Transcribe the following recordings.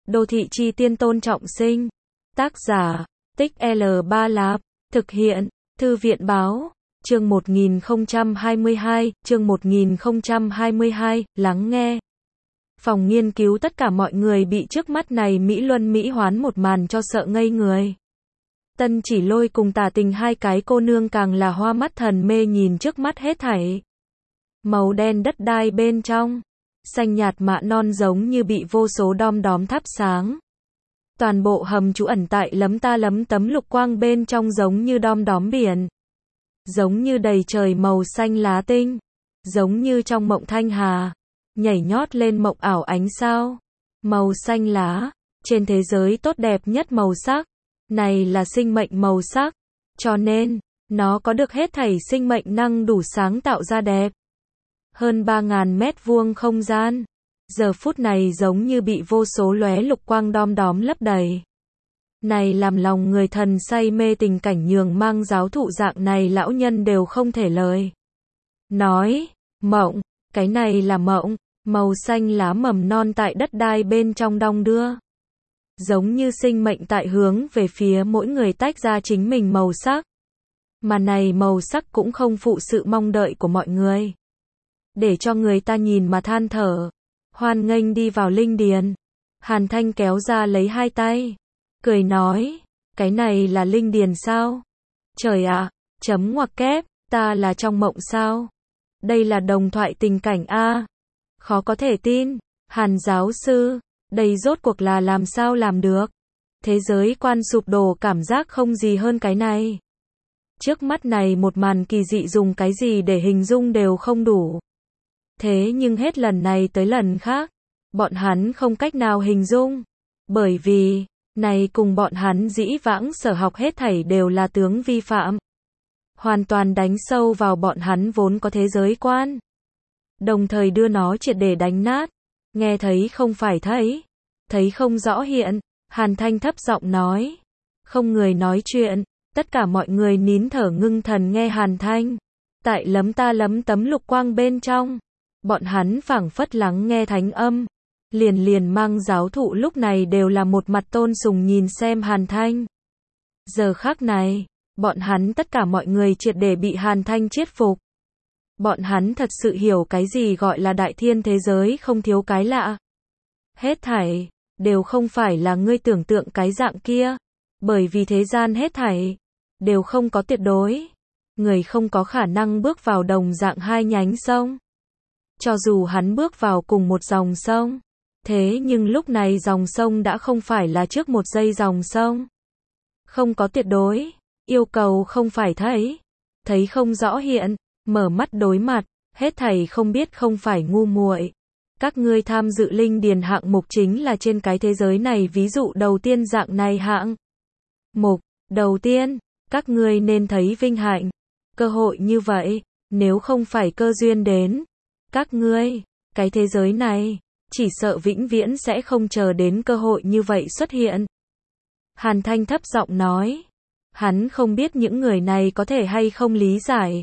Đô thị chi tiên Tôn Trọng Sinh. Tác giả, Tích L3 Lạp. Thực hiện, Thư viện Báo. Chương 1022, lắng nghe. Phòng nghiên cứu tất cả mọi người bị trước mắt này Mỹ Luân Mỹ Hoán một màn cho sợ ngây người. Tân Chỉ Lôi cùng Tả Tình hai cái cô nương càng là hoa mắt thần mê nhìn trước mắt hết thảy. Màu đen đất đai bên trong, xanh nhạt mạ non giống như bị vô số đom đóm thắp sáng. Toàn bộ hầm trú ẩn tại lấm ta lấm tấm lục quang bên trong giống như đom đóm biển. Giống như đầy trời màu xanh lá tinh. Giống như trong mộng thanh hà. Nhảy nhót lên mộng ảo ánh sao. Màu xanh lá, trên thế giới tốt đẹp nhất màu sắc. Này là sinh mệnh màu sắc. Cho nên, nó có được hết thảy sinh mệnh năng đủ sáng tạo ra đẹp. Hơn 3.000 mét vuông không gian. Giờ phút này giống như bị vô số lóe lục quang đom đóm lấp đầy. Này làm lòng người thần say mê tình cảnh nhường mang giáo thụ dạng này lão nhân đều không thể lời. Nói, mộng, cái này là mộng, màu xanh lá mầm non tại đất đai bên trong đong đưa. Giống như sinh mệnh tại hướng về phía mỗi người tách ra chính mình màu sắc. Mà này màu sắc cũng không phụ sự mong đợi của mọi người. Để cho người ta nhìn mà than thở. Hoan nghênh đi vào linh điền. Hàn Thanh kéo ra lấy hai tay. Cười nói, cái này là linh điền sao? Trời ạ, chấm ngoặc kép, ta là trong mộng sao? Đây là đồng thoại tình cảnh a. Khó có thể tin, Hàn giáo sư, đây rốt cuộc là làm sao làm được? Thế giới quan sụp đổ cảm giác không gì hơn cái này. Trước mắt này một màn kỳ dị dùng cái gì để hình dung đều không đủ. Thế nhưng hết lần này tới lần khác, bọn hắn không cách nào hình dung. Bởi vì, này cùng bọn hắn dĩ vãng sở học hết thảy đều là tướng vi phạm. Hoàn toàn đánh sâu vào bọn hắn vốn có thế giới quan. Đồng thời đưa nó triệt để đánh nát. Nghe thấy không phải thấy. Thấy không rõ hiện. Hàn Thanh thấp giọng nói. Không người nói chuyện. Tất cả mọi người nín thở ngưng thần nghe Hàn Thanh. Tại lấm ta lấm tấm lục quang bên trong. Bọn hắn phảng phất lắng nghe thánh âm. Liền mang giáo thụ lúc này đều là một mặt tôn sùng nhìn xem Hàn Thanh. Giờ khắc này, bọn hắn tất cả mọi người triệt để bị Hàn Thanh chiết phục. Bọn hắn thật sự hiểu cái gì gọi là đại thiên thế giới không thiếu cái lạ. Hết thảy, đều không phải là ngươi tưởng tượng cái dạng kia. Bởi vì thế gian hết thảy, đều không có tuyệt đối. Người không có khả năng bước vào đồng dạng hai nhánh sông. Cho dù hắn bước vào cùng một dòng sông. Thế nhưng lúc này dòng sông đã không phải là trước một giây dòng sông. Không có tuyệt đối, yêu cầu không phải thấy không rõ hiện, mở mắt đối mặt, hết thảy không biết không phải ngu muội. Các ngươi tham dự linh điền hạng mục chính là trên cái thế giới này ví dụ đầu tiên dạng này hạng mục, đầu tiên, các ngươi nên thấy vinh hạnh, cơ hội như vậy, nếu không phải cơ duyên đến, các ngươi, cái thế giới này, chỉ sợ vĩnh viễn sẽ không chờ đến cơ hội như vậy xuất hiện. Hàn Thanh thấp giọng nói. Hắn không biết những người này có thể hay không lý giải.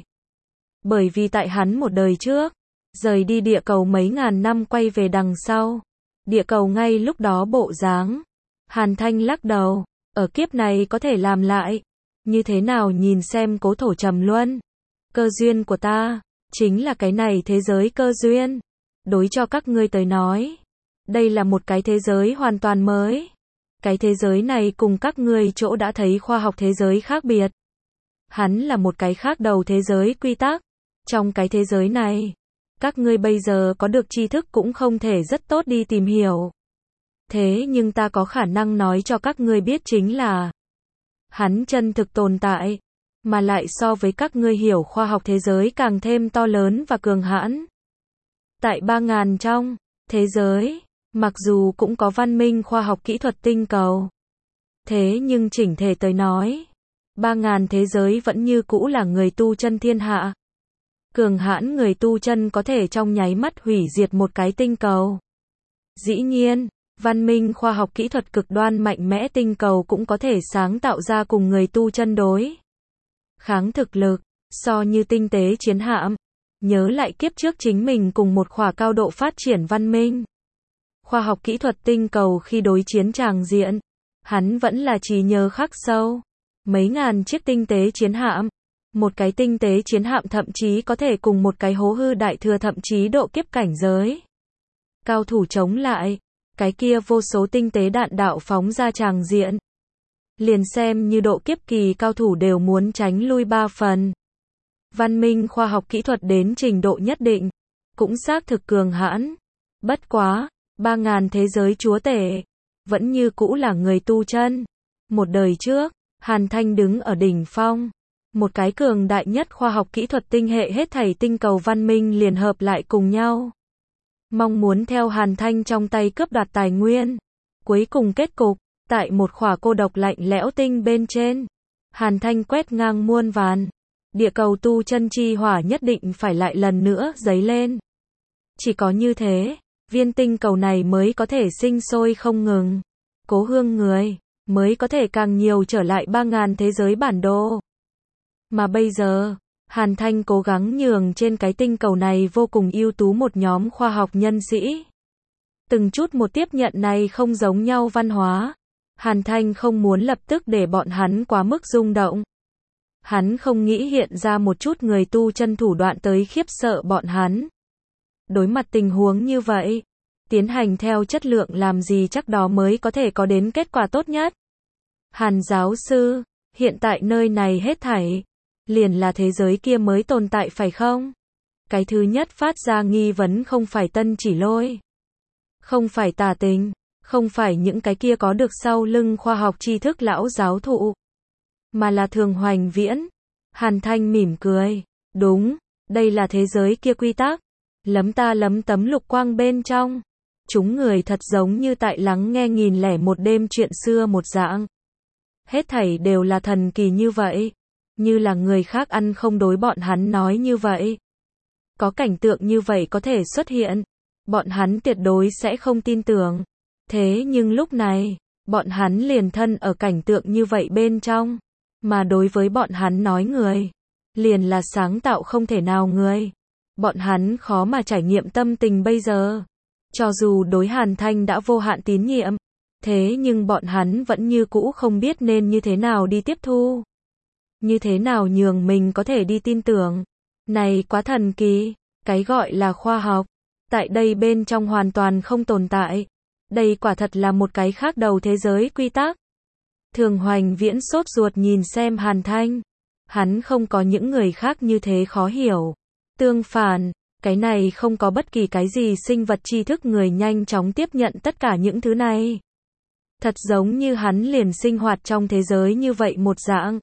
Bởi vì tại hắn một đời trước, rời đi địa cầu mấy ngàn năm quay về đằng sau. Địa cầu ngay lúc đó bộ dáng. Hàn Thanh lắc đầu. Ở kiếp này có thể làm lại. Như thế nào nhìn xem Cố Thổ Trầm Luân. Cơ duyên của ta, chính là cái này thế giới cơ duyên. Đối cho các ngươi tới nói, đây là một cái thế giới hoàn toàn mới. Cái thế giới này cùng các ngươi chỗ đã thấy khoa học thế giới khác biệt. Hắn là một cái khác đầu thế giới quy tắc. Trong cái thế giới này, các ngươi bây giờ có được tri thức cũng không thể rất tốt đi tìm hiểu. Thế nhưng ta có khả năng nói cho các ngươi biết chính là hắn chân thực tồn tại, mà lại so với các ngươi hiểu khoa học thế giới càng thêm to lớn và cường hãn. Tại 3.000 trong thế giới, mặc dù cũng có văn minh khoa học kỹ thuật tinh cầu. Thế nhưng chỉnh thể tới nói, 3.000 thế giới vẫn như cũ là người tu chân thiên hạ. Cường hãn người tu chân có thể trong nháy mắt hủy diệt một cái tinh cầu. Dĩ nhiên, văn minh khoa học kỹ thuật cực đoan mạnh mẽ tinh cầu cũng có thể sáng tạo ra cùng người tu chân đối kháng thực lực, so như tinh tế chiến hạm. Nhớ lại kiếp trước chính mình cùng một khỏa cao độ phát triển văn minh. khoa học kỹ thuật tinh cầu khi đối chiến tràng diện. Hắn vẫn là trí nhớ khắc sâu. Mấy ngàn chiếc tinh tế chiến hạm. Một cái tinh tế chiến hạm thậm chí có thể cùng một cái hố hư đại thừa thậm chí độ kiếp cảnh giới. Cao thủ chống lại. Cái kia vô số tinh tế đạn đạo phóng ra tràng diện. Liền xem như độ kiếp kỳ cao thủ đều muốn tránh lui 3 phần. Văn minh khoa học kỹ thuật đến trình độ nhất định. Cũng xác thực cường hãn. Bất quá, 3.000 thế giới chúa tể. Vẫn như cũ là người tu chân. Một đời trước, Hàn Thanh đứng ở đỉnh phong. Một cái cường đại nhất khoa học kỹ thuật tinh hệ hết thảy tinh cầu văn minh liền hợp lại cùng nhau. Mong muốn theo Hàn Thanh trong tay cướp đoạt tài nguyên. Cuối cùng kết cục, tại một khỏa cô độc lạnh lẽo tinh bên trên. Hàn Thanh quét ngang muôn vàn. Địa cầu tu chân chi hỏa nhất định phải lại lần nữa dấy lên. Chỉ có như thế, viên tinh cầu này mới có thể sinh sôi không ngừng. Cố hương người, mới có thể càng nhiều trở lại 3.000 thế giới bản đồ. Mà bây giờ, Hàn Thanh cố gắng nhường trên cái tinh cầu này vô cùng ưu tú một nhóm khoa học nhân sĩ. Từng chút một tiếp nhận này không giống nhau văn hóa. Hàn Thanh không muốn lập tức để bọn hắn quá mức rung động. Hắn không nghĩ hiện ra một chút người tu chân thủ đoạn tới khiếp sợ bọn hắn. Đối mặt tình huống như vậy, tiến hành theo chất lượng làm gì chắc đó mới có thể có đến kết quả tốt nhất. Hàn giáo sư, hiện tại nơi này hết thảy, liền là thế giới kia mới tồn tại phải không? Cái thứ nhất phát ra nghi vấn không phải Tân Chỉ Lôi, không phải Tà Tình, không phải những cái kia có được sau lưng khoa học tri thức lão giáo thụ, mà là Thường Hoành Viễn. Hàn Thanh mỉm cười, đúng, đây là thế giới kia quy tắc. Lấm ta lấm tấm lục quang bên trong. Chúng người thật giống như tại lắng nghe 1001 đêm chuyện xưa một dạng. Hết thảy đều là thần kỳ như vậy. Như là người khác ăn không đối bọn hắn nói như vậy. Có cảnh tượng như vậy có thể xuất hiện. Bọn hắn tuyệt đối sẽ không tin tưởng. Thế nhưng lúc này, bọn hắn liền thân ở cảnh tượng như vậy bên trong. Mà đối với bọn hắn nói người, liền là sáng tạo không thể nào người. Bọn hắn khó mà trải nghiệm tâm tình bây giờ. Cho dù đối Hàn Thanh đã vô hạn tín nhiệm, thế nhưng bọn hắn vẫn như cũ không biết nên như thế nào đi tiếp thu. Như thế nào nhường mình có thể đi tin tưởng. Này quá thần kỳ, cái gọi là khoa học, tại đây bên trong hoàn toàn không tồn tại. Đây quả thật là một cái khác đầu thế giới quy tắc. Thường Hoành Viễn sốt ruột nhìn xem Hàn Thanh. Hắn không có những người khác như thế khó hiểu. Tương phản, cái này không có bất kỳ cái gì sinh vật tri thức người nhanh chóng tiếp nhận tất cả những thứ này. Thật giống như hắn liền sinh hoạt trong thế giới như vậy một dạng.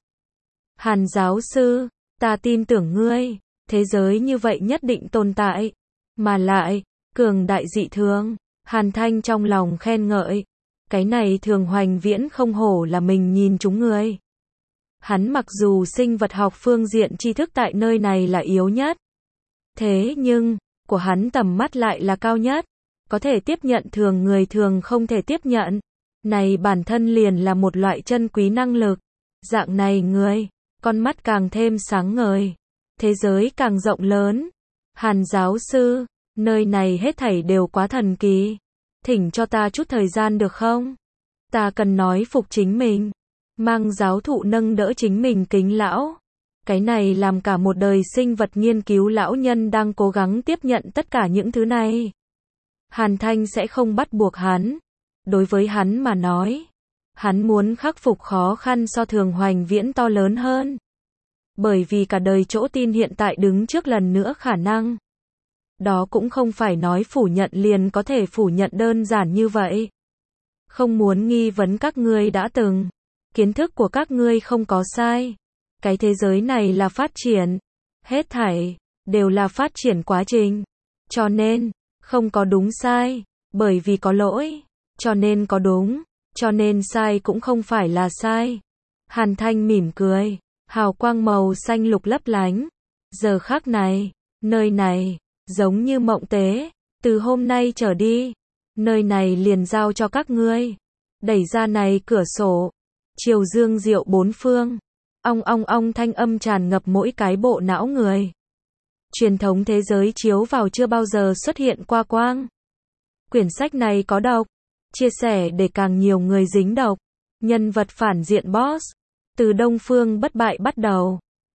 Hàn giáo sư, ta tin tưởng ngươi, thế giới như vậy nhất định tồn tại. Mà lại, cường đại dị thường. Hàn Thanh trong lòng khen ngợi. Cái này Thường Hoành Viễn không hổ là mình nhìn chúng người. Hắn mặc dù sinh vật học phương diện tri thức tại nơi này là yếu nhất. Thế nhưng, của hắn tầm mắt lại là cao nhất. Có thể tiếp nhận thường người thường không thể tiếp nhận. Này bản thân liền là một loại chân quý năng lực. Dạng này người, con mắt càng thêm sáng ngời. Thế giới càng rộng lớn. Hàn giáo sư, nơi này hết thảy đều quá thần kỳ. Thỉnh cho ta chút thời gian được không? Ta cần nói phục chính mình. Mang giáo thụ nâng đỡ chính mình kính lão. Cái này làm cả một đời sinh vật nghiên cứu lão nhân đang cố gắng tiếp nhận tất cả những thứ này. Hàn Thanh sẽ không bắt buộc hắn. Đối với hắn mà nói, hắn muốn khắc phục khó khăn so Thường Hoành Viễn to lớn hơn. Bởi vì cả đời chỗ tin hiện tại đứng trước lần nữa khả năng. Đó cũng không phải nói phủ nhận liền có thể phủ nhận đơn giản như vậy. Không muốn nghi vấn các ngươi đã từng. Kiến thức của các ngươi không có sai. Cái thế giới này là phát triển. Hết thảy, đều là phát triển quá trình. Cho nên, không có đúng sai. Bởi vì có lỗi, cho nên có đúng. Cho nên sai cũng không phải là sai. Hàn Thanh mỉm cười. Hào quang màu xanh lục lấp lánh. Giờ khắc này, nơi này, giống như mộng tế. Từ hôm nay trở đi, nơi này liền giao cho các ngươi. Đẩy ra này cửa sổ. Chiều dương diệu bốn phương. Ong ong ong thanh âm tràn ngập mỗi cái bộ não người. Truyền thống thế giới chiếu vào chưa bao giờ xuất hiện qua quang. quyển sách này có độc. Chia sẻ để càng nhiều người dính độc. Nhân vật phản diện boss. Từ Đông Phương bất bại bắt đầu.